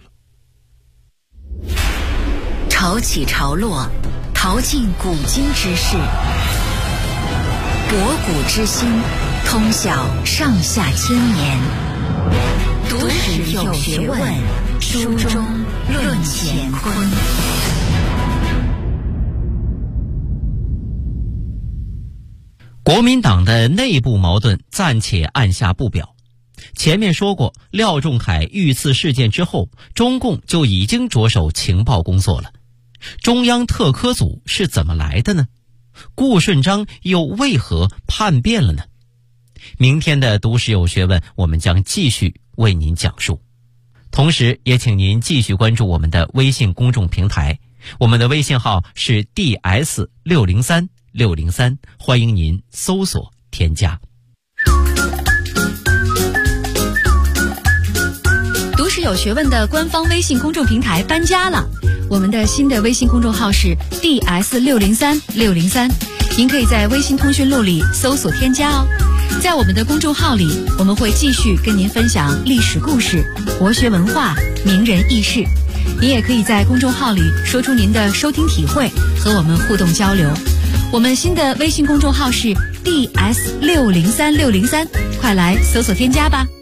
潮起潮落，淘尽古今之事，博古之心，通晓上下千年。读史有学问，书中论乾坤。 国民党的内部矛盾暂且按下不表。前面说过，廖仲恺遇刺事件之后，中共就已经着手情报工作了。中央特科组是怎么来的呢？顾顺章又为何叛变了呢？明天的读史有学问，我们将继续为您讲述。同时也请您继续关注我们的微信公众平台，我们的微信号是 DS603603，欢迎您搜索添加。 读史有学问的官方微信公众平台搬家了，我们的新的微信公众号是 DS603603，您可以在微信通讯录里搜索添加哦。在我们的公众号里，我们会继续跟您分享历史故事、国学文化、名人轶事。您也可以在公众号里说出您的收听体会，和我们互动交流。我们新的微信公众号是 DS603603，快来搜索添加吧。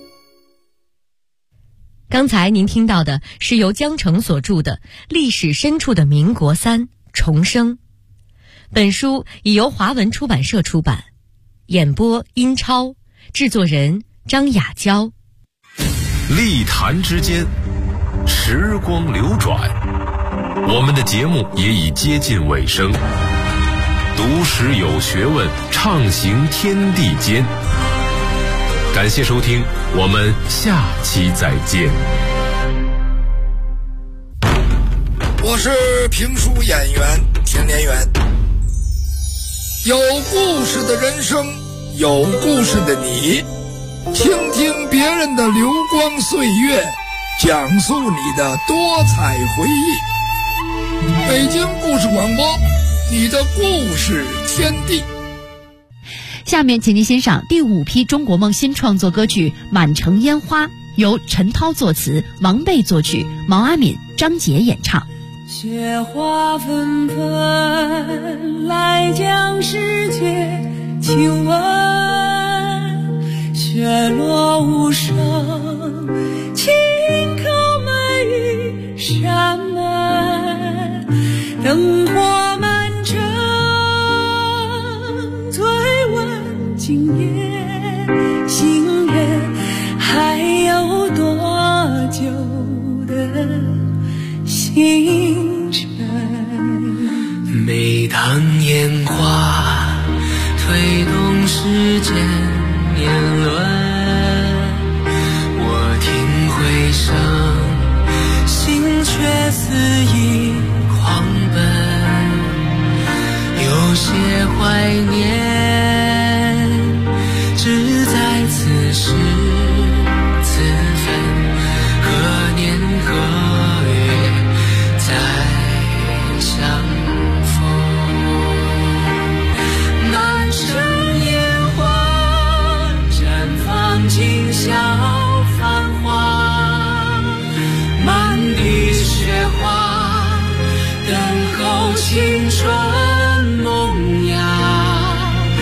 刚才您听到的是由江澄所著的《历史深处的民国三重生》，本书已由华文出版社出版，演播殷超，制作人张雅娇。 历坛之间，时光流转，我们的节目也已接近尾声。读史有学问，畅行天地间。感谢收听，我们下期再见。 我是评书演员田连元。有故事的人生，有故事的你，倾听别人的流光岁月，讲述你的多彩回忆。北京故事广播，你的故事天地。 下面请您欣赏第5批中国梦新创作歌曲《满城烟花》，由陈涛作词，王贝作曲，毛阿敏、张杰演唱。 雪花纷纷来将世界亲吻，雪落无声，轻叩每一扇门，灯火满城，醉问今夜行人还有多久的星辰。 每当烟花推动时间年轮，我听回声，心却似已狂奔，有些怀念只在此时此分，何年何月再相逢。满城烟花绽放今宵繁华，满地雪花等候青春萌芽，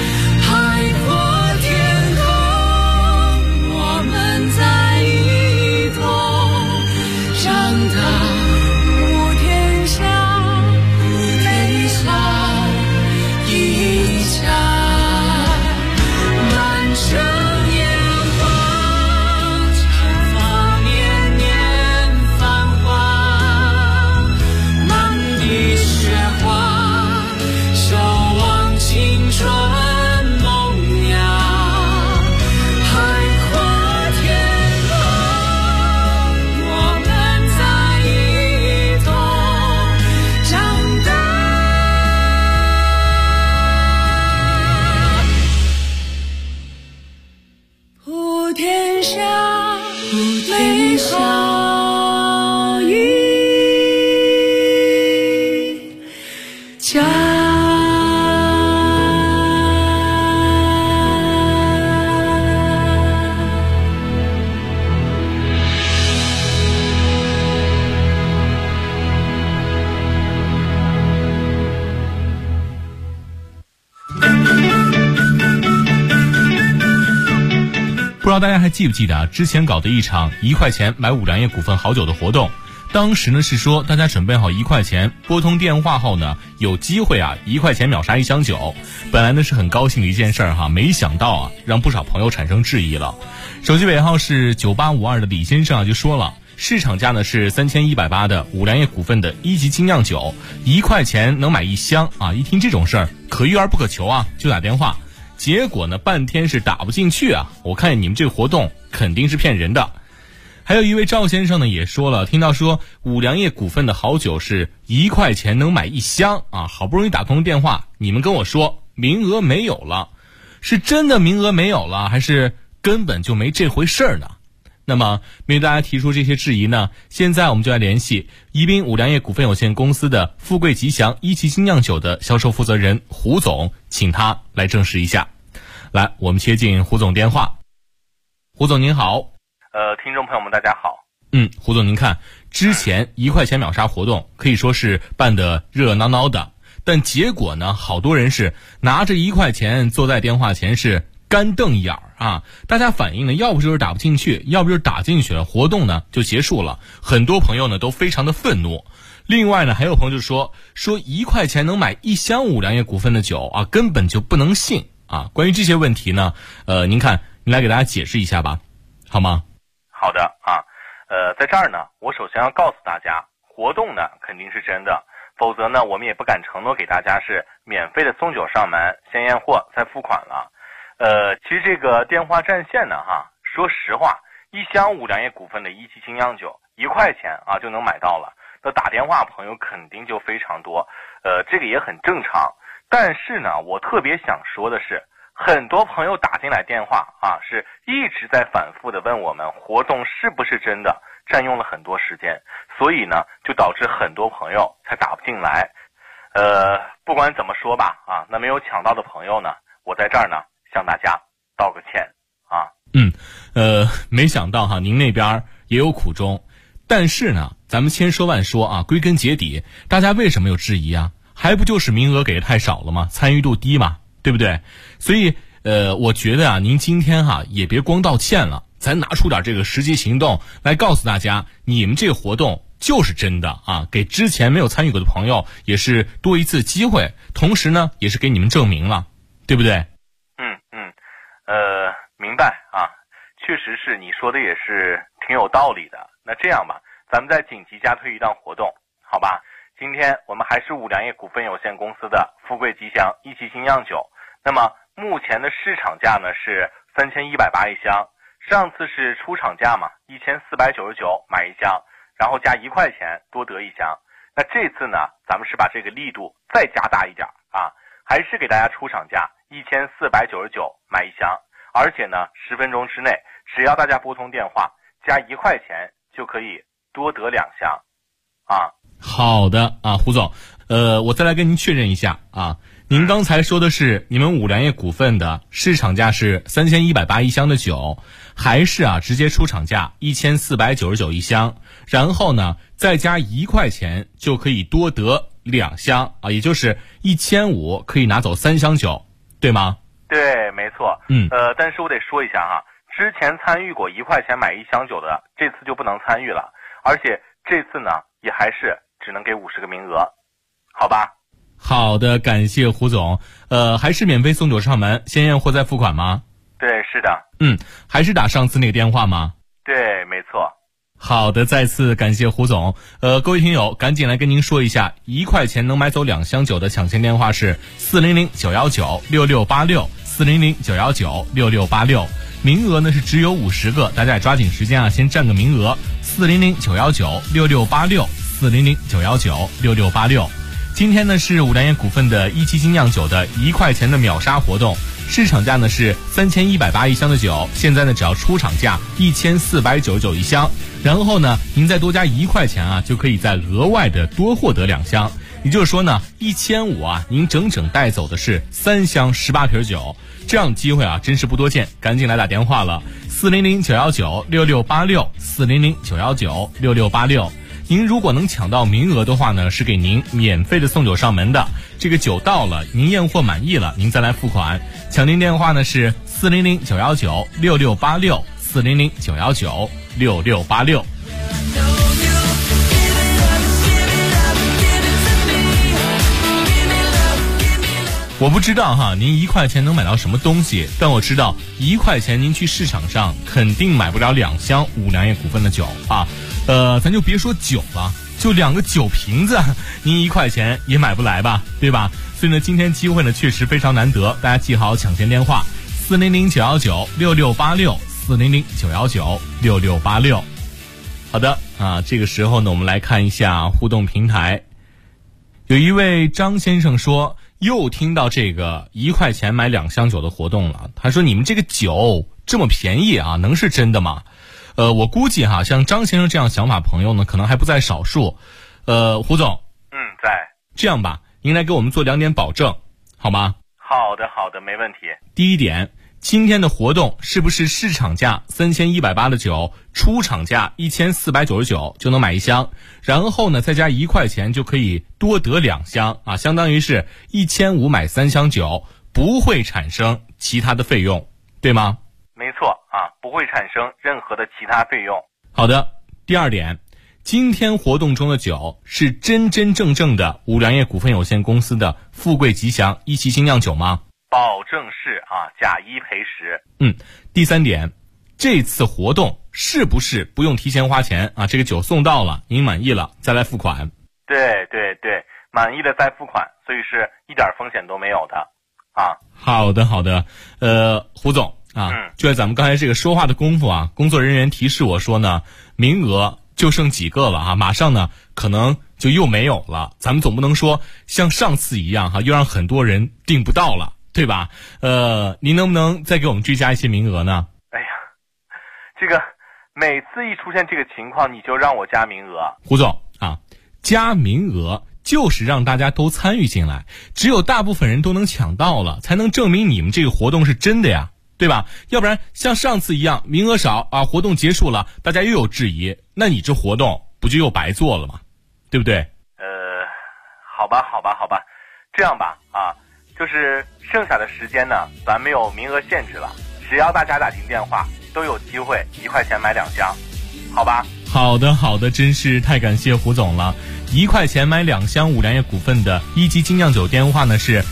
不知道大家还记不记得啊？之前搞的一场1块钱买五粮液股份好酒的活动，当时呢是说大家准备好1块钱，拨通电话后呢，有机会啊1块钱秒杀1箱酒。本来呢是很高兴的一件事儿哈，没想到啊让不少朋友产生质疑了。手机尾号是9852的李先生啊就说了，市场价呢是3180的五粮液股份的1级精酿酒，1块钱能买1箱啊！一听这种事儿，可遇而不可求啊，就打电话。结果呢，半天是打不进去啊！我看你们这个活动肯定是骗人的。还有一位赵先生呢也说了，听到说五粮液股份的好酒是1块钱能买1箱啊，好不容易打通电话，你们跟我说名额没有了，是真的名额没有了，还是根本就没这回事儿呢？那么面对大家提出这些质疑呢，现在我们就来联系宜宾五粮液股份有限公司的富贵吉祥1级精酿酒的销售负责人胡总，请他来证实一下。来，我们接进胡总电话。胡总您好。 听众朋友们大家好。 胡总您看，之前1块钱秒杀活动可以说是办得热热闹闹的，但结果呢，好多人是拿着1块钱坐在电话前是干瞪眼儿啊！大家反映呢，要不就是打不进去，要不就是打进去了，活动呢就结束了。很多朋友呢都非常的愤怒。另外呢，还有朋友就说1块钱能买1箱五粮液股份的酒啊，根本就不能信啊！关于这些问题呢，您来给大家解释一下吧，好吗？ 好的啊，在这儿呢，我首先要告诉大家，活动呢肯定是真的，否则呢，我们也不敢承诺给大家是免费的送酒上门，先验货再付款了。其实这个电话占线呢，说实话，1箱五粮液股份的1级精酿酒1块钱啊就能买到了，那打电话朋友肯定就非常多，这个也很正常。但是呢，我特别想说的是，很多朋友打进来电话啊，是一直在反复的问我们活动是不是真的，占用了很多时间，所以呢，就导致很多朋友才打不进来。不管怎么说吧，啊，那没有抢到的朋友呢，我在这儿呢向大家道个歉啊。 没想到您那边也有苦衷，但是呢，咱们千说万说啊，归根结底，大家为什么有质疑啊？还不就是名额给的太少了吗？参与度低嘛，对不对？所以我觉得啊，您今天也别光道歉了，咱拿出点这个实际行动来告诉大家，你们这个活动就是真的啊，给之前没有参与过的朋友也是多一次机会，同时呢，也是给你们证明了，对不对？ 明白啊，确实是你说的也是挺有道理的。那这样吧，咱们再紧急加推一档活动，好吧？今天我们还是五粮液股份有限公司的富贵吉祥1级精酿酒，那么目前的市场价呢是3180一箱，上次是出厂价嘛，1499买1箱，然后加1块钱多得1箱。那这次呢，咱们是把这个力度再加大一点啊，还是给大家出厂价1499买1箱，而且呢10分钟之内，只要大家拨通电话加1块钱就可以多得2箱啊。 好的啊，胡总，我再来跟您确认一下啊，您刚才说的是你们五粮液股份的市场价是3180一箱的酒，还是直接出厂价1499一箱，然后呢再加1块钱就可以多得2箱啊，也就是1500可以拿走3箱酒，对吗？ 对，没错。但是我得说一下之前参与过1块钱买1箱酒的，这次就不能参与了，而且这次呢也还是只能给50个名额，好吧？ 好的，感谢胡总。还是免费送酒上门，先验货再付款吗？ 对，是的。 还是打上次那个电话吗？ 对，没错。 好的，再次感谢胡总。各位听友，赶紧来跟您说一下，1块钱能买走2箱酒的抢先电话是400-919-6686，400-919-6686。名额呢是只有50个，大家也抓紧时间先占个名额。400-919-6686，400-919-6686。今天呢是五粮液股份的1级精酿酒的1块钱的秒杀活动，市场价呢是3180一箱的酒，现在呢只要出厂价1499一箱，然后呢您再多加1块钱就可以再额外的多获得2箱，也就是说呢1500您整整带走的是3箱18瓶酒，这样的机会真是不多见，赶紧来打电话了，400-919-6686，400-919-6686。 您如果能抢到名额的话呢，是给您免费的送酒上门的。这个酒到了，您验货满意了，您再来付款。抢订电话呢是400-919-6686，400-919-6686。我不知道哈，您1块钱能买到什么东西，但我知道1块钱您去市场上肯定买不了2箱五粮液股份的酒啊。咱就别说酒了，就2个酒瓶子，您1块钱也买不来吧，对吧？所以呢，今天机会呢确实非常难得，大家记好抢先电话400-919-6686，400-919-6686。好的啊，这个时候呢，我们来看一下互动平台。有一位张先生说，又听到这个1块钱买2箱酒的活动了。他说，你们这个酒这么便宜啊，能是真的吗？我估计哈，像张先生这样想法朋友呢，可能还不在少数。胡总， 在。 这样吧，您来给我们做2点保证，好吗？ 好的，没问题。 第一点，今天的活动是不是市场价3180的酒，出厂价1499就能买1箱，然后呢再加1块钱就可以多得2箱啊，相当于是1500买3箱酒，不会产生其他的费用，对吗？ 没错啊，不会产生任何的其他费用。 好的，第2点，今天活动中的酒是真正的五粮液股份有限公司的富贵吉祥一期精酿酒吗？ 保证是啊，假1赔10。 第3点，这次活动是不是不用提前花钱啊？这个酒送到了，您满意了再来付款。 对，满意了再付款，所以是一点风险都没有的啊。 好的，胡总啊，就在咱们刚才这个说话的功夫啊，工作人员提示我说呢，名额就剩几个了啊，马上呢可能就又没有了。咱们总不能说像上次一样哈，又让很多人订不到了，对吧？您能不能再给我们追加一些名额呢？ 哎呀，这个每次一出现这个情况，你就让我加名额。 胡总啊，加名额就是让大家都参与进来，只有大部分人都能抢到了，才能证明你们这个活动是真的呀，对吧？要不然像上次一样，名额少啊，活动结束了，大家又有质疑，那你这活动不就又白做了吗？对不对？ 好吧，这样吧啊，就是剩下的时间呢，咱没有名额限制了，只要大家打进电话，都有机会1块钱买2箱，好吧？ 好的，真是太感谢胡总了。1块钱买2箱五粮液股份的一级精酿酒，电话呢是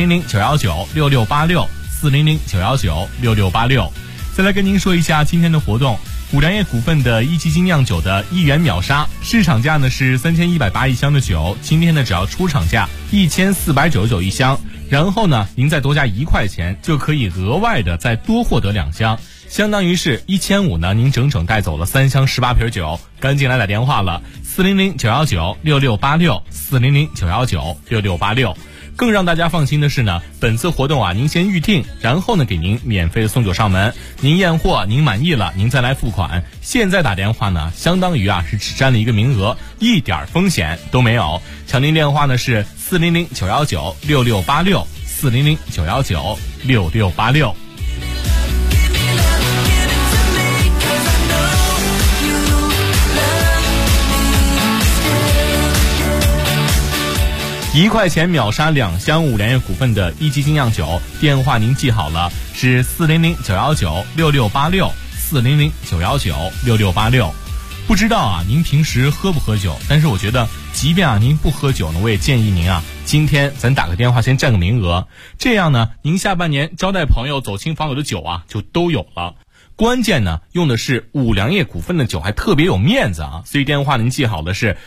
400-919-6686，400-919-6686。再来跟您说一下今天的活动，五粮液股份的一级精酿酒的1元秒杀，市场价呢是31801箱的酒，今天呢只要出厂价14991箱，然后呢您再多加1块钱，就可以额外的再多获得2箱，相当于是1500呢，您整带走了3箱18瓶酒。赶紧来打电话了，400-919-6686，400-919-6686。更让大家放心的是呢，本次活动啊，您先预定，然后呢给您免费的送酒上门，您验货您满意了，您再来付款。现在打电话呢，相当于啊是只占了1个名额，一点风险都没有。抢订电话呢是400-919-6686，400-919-6686。1块钱秒杀2箱五粮液股份的一级精酿酒，电话您记好了，是400-919-6686，400-919-6686。不知道啊，您平时喝不喝酒？但是我觉得，即便啊您不喝酒呢，我也建议您啊，今天咱打个电话先占个名额，这样呢，您下半年招待朋友、走亲访友的酒啊，就都有了。关键呢，用的是五粮液股份的酒，还特别有面子啊，所以电话您记好的是